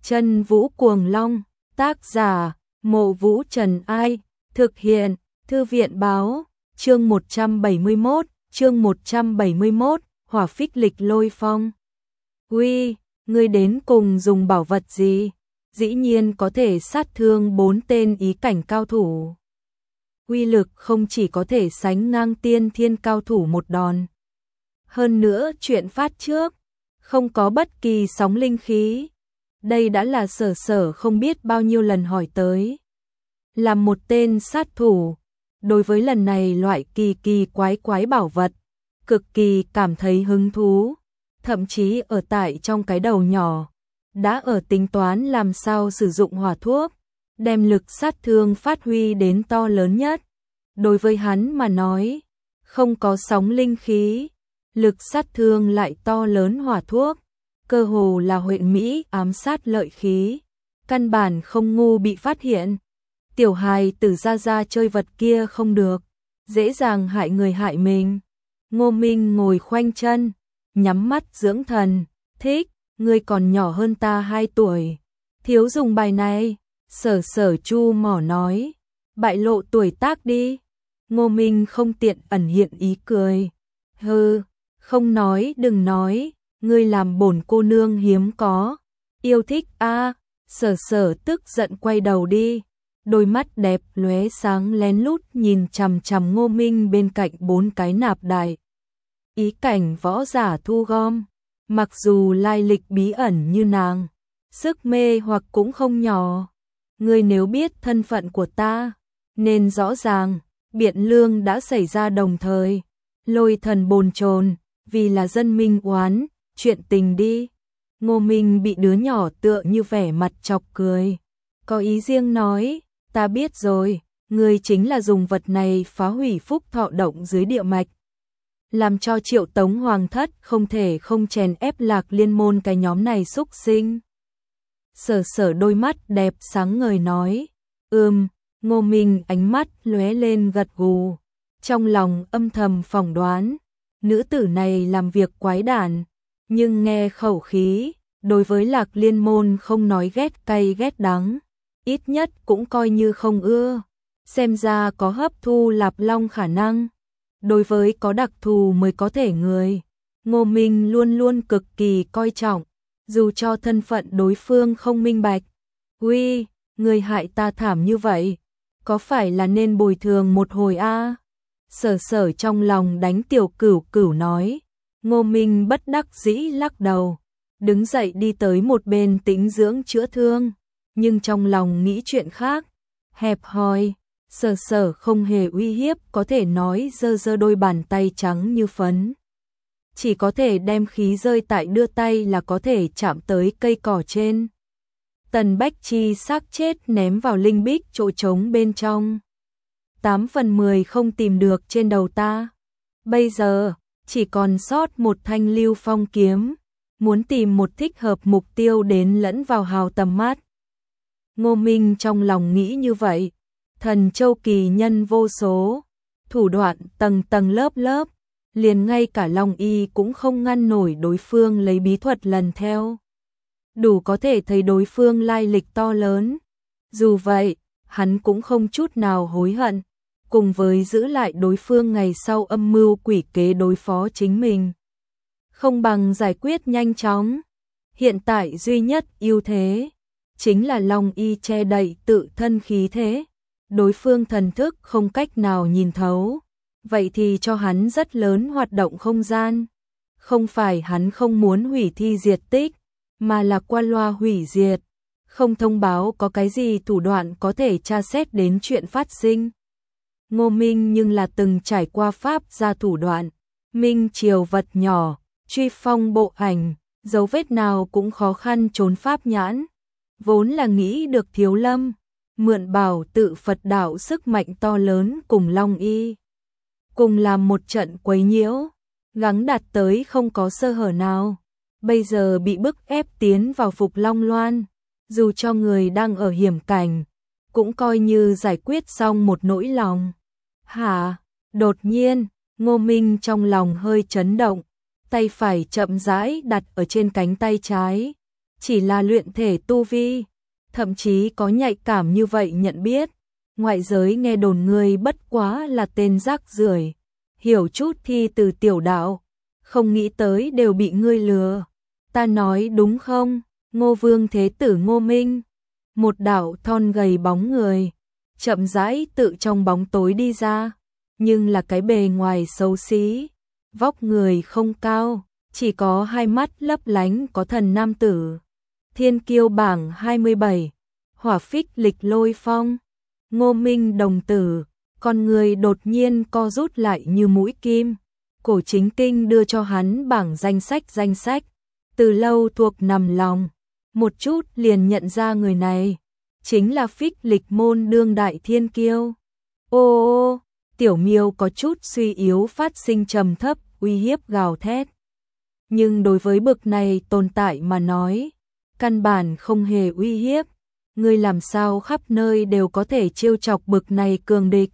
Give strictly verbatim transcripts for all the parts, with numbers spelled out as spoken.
Chân Vũ Cuồng Long, tác giả, Mộ Vũ Trần Ai, thực hiện, Thư viện báo, chương một trăm bảy mươi mốt, chương một trăm bảy mươi mốt, Hỏa Phích Lịch Lôi Phong. Uy, ngươi đến cùng dùng bảo vật gì? Dĩ nhiên có thể sát thương bốn tên ý cảnh cao thủ. Uy lực không chỉ có thể sánh ngang tiên thiên cao thủ một đòn. Hơn nữa chuyện phát trước, không có bất kỳ sóng linh khí. Đây đã là Sở Sở không biết bao nhiêu lần hỏi tới. Làm một tên sát thủ, đối với lần này loại kỳ kỳ quái quái bảo vật, cực kỳ cảm thấy hứng thú. Thậm chí ở tại trong cái đầu nhỏ, đã ở tính toán làm sao sử dụng hỏa thuốc, đem lực sát thương phát huy đến to lớn nhất. Đối với hắn mà nói, không có sóng linh khí, lực sát thương lại to lớn hỏa thuốc, cơ hồ là huệ mỹ ám sát lợi khí, căn bản không ngu bị phát hiện. Tiểu hài tử ra ra chơi vật kia không được, dễ dàng hại người hại mình. Ngô Minh ngồi khoanh chân, nhắm mắt dưỡng thần, thích, ngươi còn nhỏ hơn ta hai tuổi, thiếu dùng bài này. Sở Sở chu mỏ nói, bại lộ tuổi tác đi. Ngô Minh không tiện ẩn hiện ý cười, hừ, không nói đừng nói, ngươi làm bổn cô nương hiếm có, yêu thích a. À. Sở Sở tức giận quay đầu đi, đôi mắt đẹp lóe sáng lén lút nhìn chằm chằm Ngô Minh bên cạnh bốn cái nạp đại. Ý cảnh võ giả thu gom, mặc dù lai lịch bí ẩn như nàng, sức mê hoặc cũng không nhỏ. Ngươi nếu biết thân phận của ta, nên rõ ràng, Biện Lương đã xảy ra đồng thời, Lôi Thần bồn chồn, vì là dân minh oán, chuyện tình đi. Ngô Minh bị đứa nhỏ tựa như vẻ mặt chọc cười, có ý riêng nói, ta biết rồi, ngươi chính là dùng vật này phá hủy phúc thọ động dưới địa mạch, làm cho Triệu Tống Hoàng thất không thể không chèn ép Lạc Liên môn cái nhóm này xúc sinh. Sở Sở đôi mắt đẹp sáng ngời nói, ừm. Ngô Minh ánh mắt lóe lên gật gù, trong lòng âm thầm phỏng đoán, nữ tử này làm việc quái đản, nhưng nghe khẩu khí, đối với Lạc Liên môn không nói ghét cay ghét đắng, ít nhất cũng coi như không ưa, xem ra có hấp thu Lạp Long khả năng. Đối với có đặc thù mới có thể người, Ngô Minh luôn luôn cực kỳ coi trọng, dù cho thân phận đối phương không minh bạch. Uy, người hại ta thảm như vậy, có phải là nên bồi thường một hồi a? À? Sở Sở trong lòng đánh tiểu cửu cửu nói. Ngô Minh bất đắc dĩ lắc đầu, đứng dậy đi tới một bên tĩnh dưỡng chữa thương, nhưng trong lòng nghĩ chuyện khác, hẹp hòi. Sở Sở không hề uy hiếp, có thể nói giơ giơ đôi bàn tay trắng như phấn, chỉ có thể đem khí rơi tại đưa tay là có thể chạm tới cây cỏ trên. Tần Bách Chi xác chết ném vào linh bích chỗ trống bên trong. Tám phần mười không tìm được trên đầu ta. Bây giờ, chỉ còn sót một thanh lưu phong kiếm. Muốn tìm một thích hợp mục tiêu đến lẫn vào hào tầm mắt. Ngô Minh trong lòng nghĩ như vậy. Thần châu kỳ nhân vô số. Thủ đoạn tầng tầng lớp lớp. Liền ngay cả Long Y cũng không ngăn nổi đối phương lấy bí thuật lần theo. Đủ có thể thấy đối phương lai lịch to lớn. Dù vậy, hắn cũng không chút nào hối hận, cùng với giữ lại đối phương ngày sau âm mưu quỷ kế đối phó chính mình. Không bằng giải quyết nhanh chóng. Hiện tại duy nhất ưu thế, chính là Long Y che đậy tự thân khí thế. Đối phương thần thức không cách nào nhìn thấu, vậy thì cho hắn rất lớn hoạt động không gian. Không phải hắn không muốn hủy thi diệt tích, mà là qua loa hủy diệt, không thông báo có cái gì thủ đoạn có thể tra xét đến chuyện phát sinh. Ngô Minh nhưng là từng trải qua pháp ra thủ đoạn, minh triều vật nhỏ, truy phong bộ ảnh, dấu vết nào cũng khó khăn trốn pháp nhãn. Vốn là nghĩ được Thiếu Lâm, mượn bảo tự Phật đạo sức mạnh to lớn cùng Long Y, cùng làm một trận quấy nhiễu, gắng đạt tới không có sơ hở nào. Bây giờ bị bức ép tiến vào Phục Long Loan, dù cho người đang ở hiểm cảnh, cũng coi như giải quyết xong một nỗi lòng. Hả? Đột nhiên, Ngô Minh trong lòng hơi chấn động, tay phải chậm rãi đặt ở trên cánh tay trái, chỉ là luyện thể tu vi, thậm chí có nhạy cảm như vậy nhận biết. Ngoại giới nghe đồn ngươi bất quá là tên rác rưởi, hiểu chút thi từ tiểu đạo, không nghĩ tới đều bị ngươi lừa. Ta nói đúng không? Ngô Vương Thế Tử Ngô Minh, một đạo thon gầy bóng người, chậm rãi tự trong bóng tối đi ra, nhưng là cái bề ngoài xấu xí, vóc người không cao, chỉ có hai mắt lấp lánh có thần nam tử. Thiên kiêu bảng hai mươi bảy, hỏa phích lịch lôi phong, Ngô Minh đồng tử, con người đột nhiên co rút lại như mũi kim. Cổ Chính Kinh đưa cho hắn bảng danh sách danh sách, từ lâu thuộc nằm lòng, một chút liền nhận ra người này, chính là phích lịch môn đương đại thiên kiêu. Ô ô, tiểu miêu có chút suy yếu phát sinh trầm thấp, uy hiếp gào thét. Nhưng đối với bực này tồn tại mà nói, căn bản không hề uy hiếp, ngươi làm sao khắp nơi đều có thể trêu chọc bực này cường địch.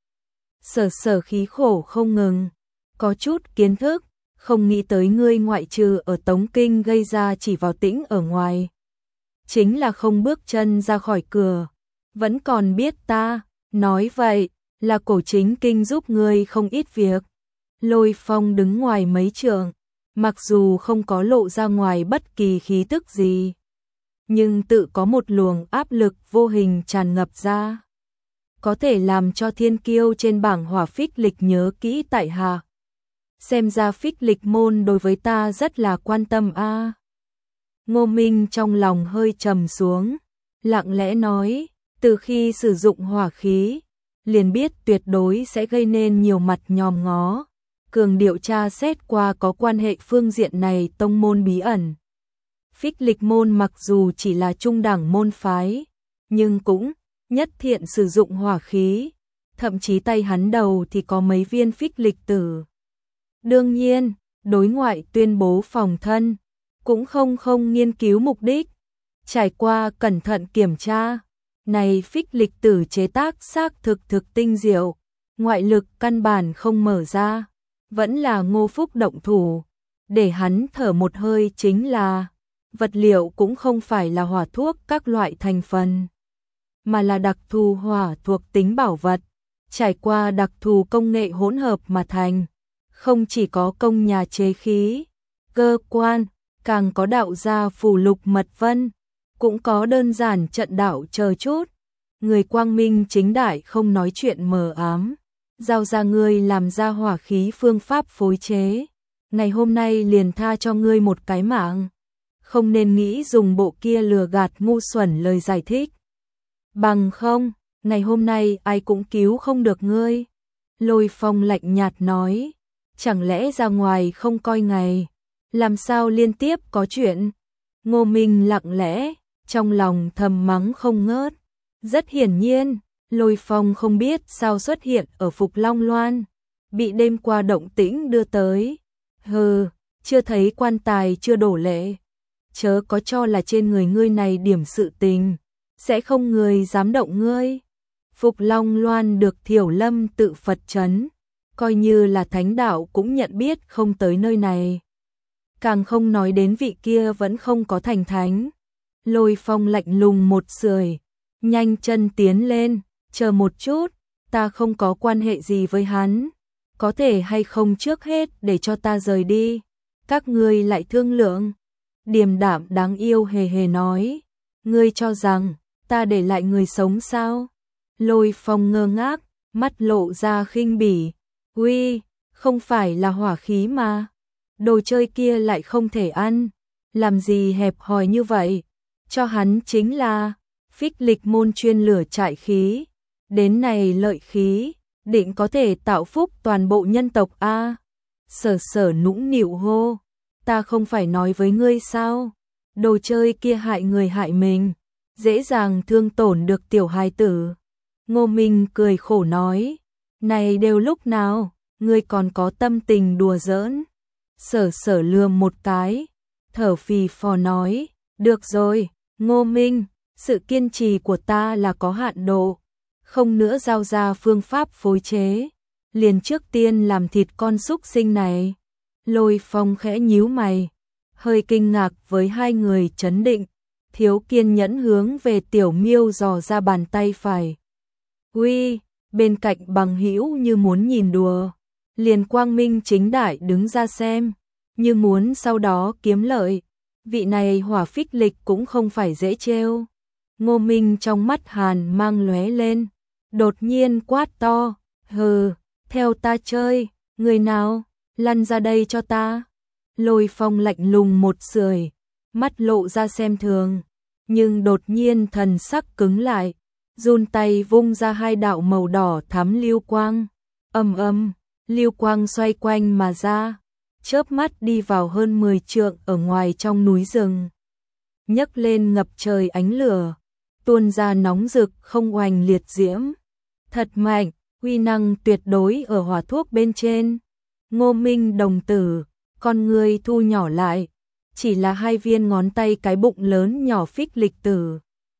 Sở Sở khí khổ không ngừng, có chút kiến thức, không nghĩ tới ngươi ngoại trừ ở Tống Kinh gây ra chỉ vào tĩnh ở ngoài. Chính là không bước chân ra khỏi cửa, vẫn còn biết ta, nói vậy là Cổ Chính Kinh giúp ngươi không ít việc. Lôi Phong đứng ngoài mấy trượng, mặc dù không có lộ ra ngoài bất kỳ khí tức gì, nhưng tự có một luồng áp lực vô hình tràn ngập ra, có thể làm cho thiên kiêu trên bảng hỏa phích lịch nhớ kỹ tại hạ. Xem ra phích lịch môn đối với ta rất là quan tâm a. À. Ngô Minh trong lòng hơi trầm xuống, lặng lẽ nói, từ khi sử dụng hỏa khí, liền biết tuyệt đối sẽ gây nên nhiều mặt nhòm ngó. Cường điệu tra xét qua có quan hệ phương diện này tông môn bí ẩn. Phích lịch môn mặc dù chỉ là trung đẳng môn phái, nhưng cũng nhất thiện sử dụng hỏa khí, thậm chí tay hắn đầu thì có mấy viên phích lịch tử. Đương nhiên, đối ngoại tuyên bố phòng thân, cũng không không nghiên cứu mục đích. Trải qua cẩn thận kiểm tra, này phích lịch tử chế tác xác thực thực tinh diệu, ngoại lực căn bản không mở ra, vẫn là Ngô Phúc động thủ, để hắn thở một hơi chính là, vật liệu cũng không phải là hỏa thuốc các loại thành phần, mà là đặc thù hỏa thuộc tính bảo vật, trải qua đặc thù công nghệ hỗn hợp mà thành, không chỉ có công nhà chế khí, cơ quan, càng có đạo gia phù lục mật vân, cũng có đơn giản trận đạo chờ chút. Người quang minh chính đại không nói chuyện mờ ám, giao ra ngươi làm ra hỏa khí phương pháp phối chế, ngày hôm nay liền tha cho ngươi một cái mạng, không nên nghĩ dùng bộ kia lừa gạt ngu xuẩn lời giải thích. Bằng không, ngày hôm nay ai cũng cứu không được ngươi. Lôi Phong lạnh nhạt nói, chẳng lẽ ra ngoài không coi ngày, làm sao liên tiếp có chuyện. Ngô Minh lặng lẽ, trong lòng thầm mắng không ngớt. Rất hiển nhiên, Lôi Phong không biết sao xuất hiện ở Phục Long Loan, bị đêm qua động tĩnh đưa tới. Hừ, chưa thấy quan tài chưa đổ lệ, chớ có cho là trên người ngươi này điểm sự tình, sẽ không người dám động ngươi. Phục Long Loan được Thiểu Lâm tự Phật trấn, coi như là thánh đạo cũng nhận biết không tới nơi này. Càng không nói đến vị kia vẫn không có thành thánh. Lôi Phong lạnh lùng một sưởi, nhanh chân tiến lên, chờ một chút, ta không có quan hệ gì với hắn, có thể hay không trước hết để cho ta rời đi, các ngươi lại thương lượng. Điềm đạm đáng yêu hề hề nói, ngươi cho rằng ta để lại người sống sao? Lôi Phong ngơ ngác, mắt lộ ra khinh bỉ, uy, không phải là hỏa khí mà, đồ chơi kia lại không thể ăn, làm gì hẹp hòi như vậy, cho hắn chính là phích lịch môn chuyên lửa trại khí, đến này lợi khí, định có thể tạo phúc toàn bộ nhân tộc a. Sở Sở nũng nịu hô, ta không phải nói với ngươi sao, đồ chơi kia hại người hại mình, dễ dàng thương tổn được tiểu hài tử. Ngô Minh cười khổ nói, này đều lúc nào, ngươi còn có tâm tình đùa giỡn. Sở Sở lườm một cái, thở phì phò nói, được rồi, Ngô Minh, sự kiên trì của ta là có hạn độ, không nữa giao ra phương pháp phối chế, liền trước tiên làm thịt con súc sinh này. Lôi Phong khẽ nhíu mày, hơi kinh ngạc với hai người chấn định, thiếu kiên nhẫn hướng về Tiểu Miêu dò ra bàn tay phải. Uy, bên cạnh bằng hữu như muốn nhìn đùa, liền quang minh chính đại đứng ra xem, như muốn sau đó kiếm lợi. Vị này Hỏa Phích Lịch cũng không phải dễ trêu. Ngô Minh trong mắt hàn mang lóe lên, đột nhiên quát to, hừ, theo ta chơi, người nào, lăn ra đây cho ta. Lôi Phong lạnh lùng một sưởi, mắt lộ ra xem thường, nhưng đột nhiên thần sắc cứng lại, run tay vung ra hai đạo màu đỏ thắm lưu quang, ầm ầm, lưu quang xoay quanh mà ra, chớp mắt đi vào hơn mười trượng ở ngoài trong núi rừng, nhấc lên ngập trời ánh lửa, tuôn ra nóng rực không oanh liệt diễm, thật mạnh, uy năng tuyệt đối ở hỏa thuốc bên trên. Ngô Minh đồng tử, con người thu nhỏ lại, chỉ là hai viên ngón tay cái bụng lớn nhỏ Phích Lịch tử.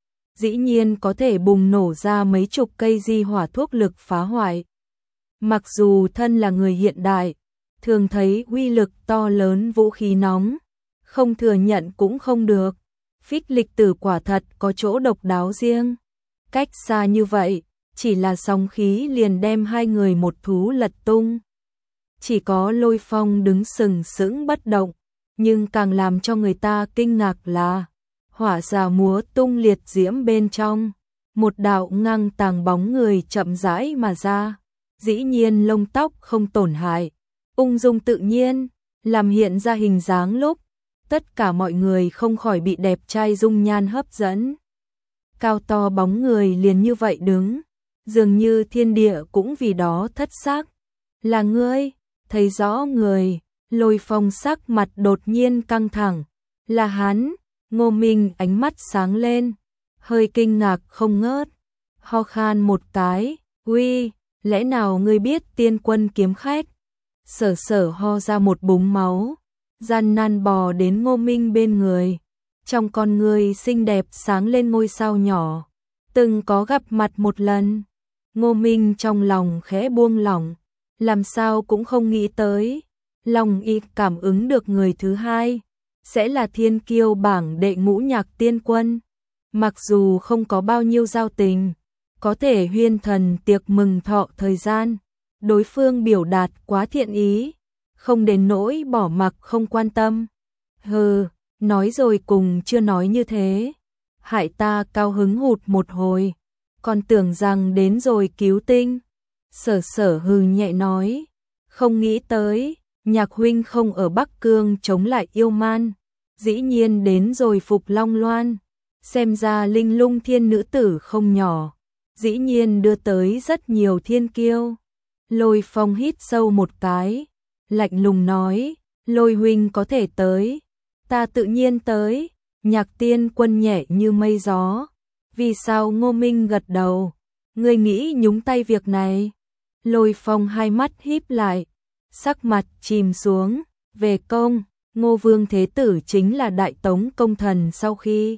Dĩ nhiên có thể bùng nổ ra mấy chục cây di hỏa thuốc lực phá hoại. Mặc dù thân là người hiện đại, thường thấy uy lực to lớn vũ khí nóng, không thừa nhận cũng không được. Phích Lịch tử quả thật có chỗ độc đáo riêng. Cách xa như vậy, chỉ là sóng khí liền đem hai người một thú lật tung. Chỉ có Lôi Phong đứng sừng sững bất động, nhưng càng làm cho người ta kinh ngạc là hỏa xà múa tung liệt diễm bên trong, một đạo ngang tàng bóng người chậm rãi mà ra, dĩ nhiên lông tóc không tổn hại, ung dung tự nhiên, làm hiện ra hình dáng lúc, tất cả mọi người không khỏi bị đẹp trai dung nhan hấp dẫn. Cao to bóng người liền như vậy đứng, dường như thiên địa cũng vì đó thất sắc. Là ngươi, thấy rõ người, Lôi Phong sắc mặt đột nhiên căng thẳng, là hắn. Ngô Minh ánh mắt sáng lên, hơi kinh ngạc không ngớt, ho khan một cái, uy, lẽ nào ngươi biết Tiên Quân kiếm khách? Sở sở ho ra một búng máu, gian nan bò đến Ngô Minh bên người, trong con người xinh đẹp sáng lên ngôi sao nhỏ, từng có gặp mặt một lần. Ngô Minh trong lòng khẽ buông lỏng, làm sao cũng không nghĩ tới, lòng y cảm ứng được người thứ hai sẽ là thiên kiêu bảng đệ ngũ Nhạc Tiên Quân. Mặc dù không có bao nhiêu giao tình, có thể huyên thần tiệc mừng thọ thời gian, đối phương biểu đạt quá thiện ý, không đến nỗi bỏ mặc không quan tâm. Hừ, nói rồi cùng chưa nói như thế, hại ta cao hứng hụt một hồi, còn tưởng rằng đến rồi cứu tinh. Sở sở hừ nhẹ nói, không nghĩ tới, Nhạc huynh không ở Bắc Cương chống lại yêu man, dĩ nhiên đến rồi Phục Long Loan, xem ra linh lung thiên nữ tử không nhỏ, dĩ nhiên đưa tới rất nhiều thiên kiêu. Lôi Phong hít sâu một cái, lạnh lùng nói, Lôi huynh có thể tới, ta tự nhiên tới. Nhạc Tiên Quân nhẹ như mây gió, vì sao? Ngô Minh gật đầu, ngươi nghĩ nhúng tay việc này? Lôi Phong hai mắt híp lại, sắc mặt chìm xuống, về công, Ngô Vương Thế Tử chính là Đại Tống công thần sau khi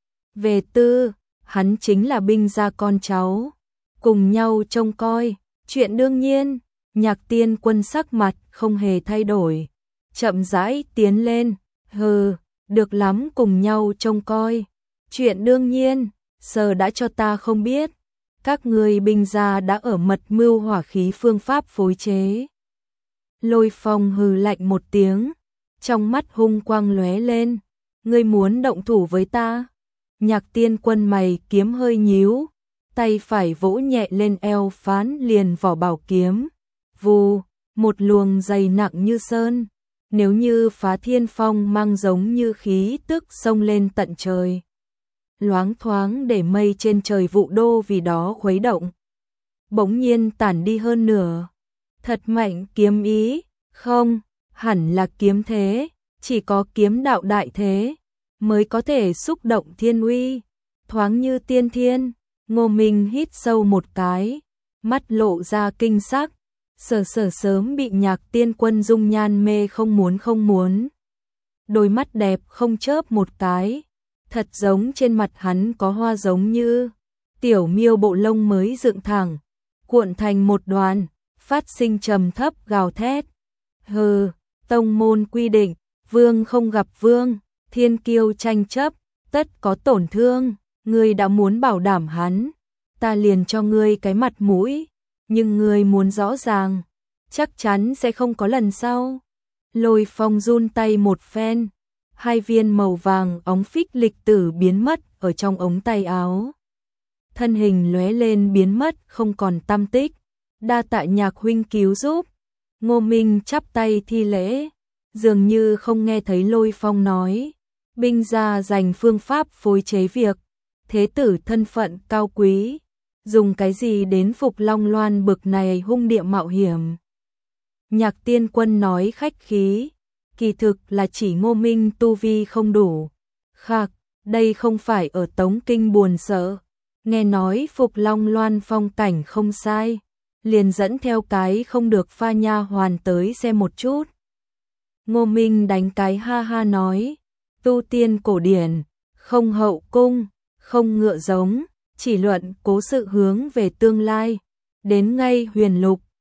về tư, hắn chính là binh gia con cháu, cùng nhau trông coi, chuyện đương nhiên. Nhạc Tiên Quân sắc mặt không hề thay đổi, chậm rãi tiến lên, hừ, được lắm, cùng nhau trông coi, chuyện đương nhiên, giờ đã cho ta không biết, các người binh gia đã ở mật mưu hỏa khí phương pháp phối chế. Lôi Phong hừ lạnh một tiếng, trong mắt hung quang lóe lên, ngươi muốn động thủ với ta? Nhạc Tiên Quân mày kiếm hơi nhíu, tay phải vỗ nhẹ lên eo phán liền vỏ bảo kiếm, vù, một luồng dày nặng như sơn, nếu như phá thiên phong mang giống như khí tức xông lên tận trời, loáng thoáng để mây trên trời vụ đô vì đó khuấy động, bỗng nhiên tản đi hơn nửa. Thật mạnh kiếm ý, không, hẳn là kiếm thế, chỉ có kiếm đạo đại thế mới có thể xúc động thiên uy, thoáng như tiên thiên. Ngô Minh hít sâu một cái, mắt lộ ra kinh sắc, sở sở sớm bị Nhạc Tiên Quân dung nhan mê không muốn không muốn. Đôi mắt đẹp không chớp một cái, thật giống trên mặt hắn có hoa giống như tiểu miêu bộ lông mới dựng thẳng, cuộn thành một đoàn, phát sinh trầm thấp gào thét. Hừ, tông môn quy định, Vương không gặp vương, thiên kiêu tranh chấp, tất có tổn thương, ngươi đã muốn bảo đảm hắn, ta liền cho ngươi cái mặt mũi, nhưng ngươi muốn rõ ràng, chắc chắn sẽ không có lần sau. Lôi Phong run tay một phen, hai viên màu vàng óng phích lịch tử biến mất ở trong ống tay áo. Thân hình lóe lên biến mất không còn tăm tích, đa tạ Nhạc huynh cứu giúp. Ngô Minh chắp tay thi lễ, dường như không nghe thấy Lôi Phong nói, binh gia dành phương pháp phối chế việc, thế tử thân phận cao quý, dùng cái gì đến phục Long Loan bực này hung địa mạo hiểm. Nhạc Tiên Quân nói khách khí, kỳ thực là chỉ Ngô Minh tu vi không đủ. Khạc, đây không phải ở Tống Kinh buồn sợ, nghe nói phục Long Loan phong cảnh không sai, liền dẫn theo cái không được pha nha hoàn tới xem một chút. Ngô Minh đánh cái ha ha nói, tu tiên cổ điển, không hậu cung, không ngựa giống, chỉ luận cố sự hướng về tương lai, đến ngay huyền lục,